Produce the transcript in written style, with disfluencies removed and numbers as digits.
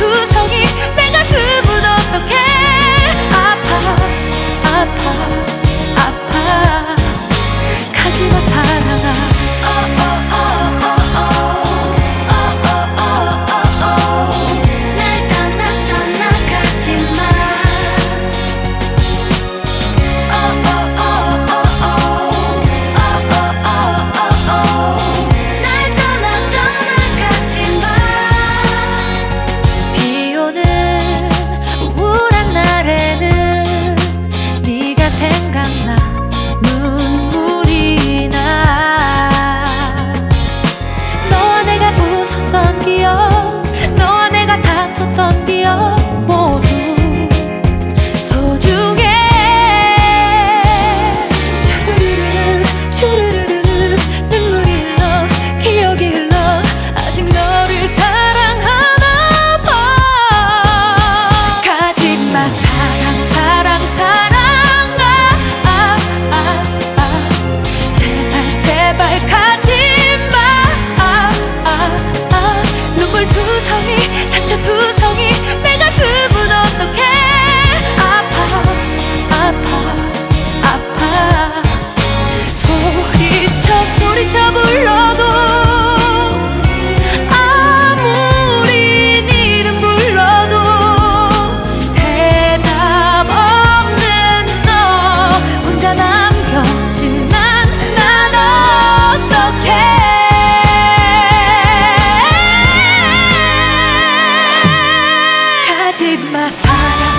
두성이 내 가슴은 어떡해. 아파 아파 아파. 가지마 사랑아. 생각나 눈물이 나. 너와 내가 웃었던 기억, 너와 내가 다퉜던 기억 모두 소중해. 주르르르 주르르르 눈물이 흘러 기억이 흘러 아직 너를 사랑하나 봐. 가지마 사랑 사랑 사랑. 제발 가지마. 눈물 두성이 상처 두성이 내 가슴은 어떡해. 아파 아파 아파. 소리쳐 소리쳐 불러도 아무리 네 이름 불러도 대답 없는 너 혼자 남겨진 가지마 사랑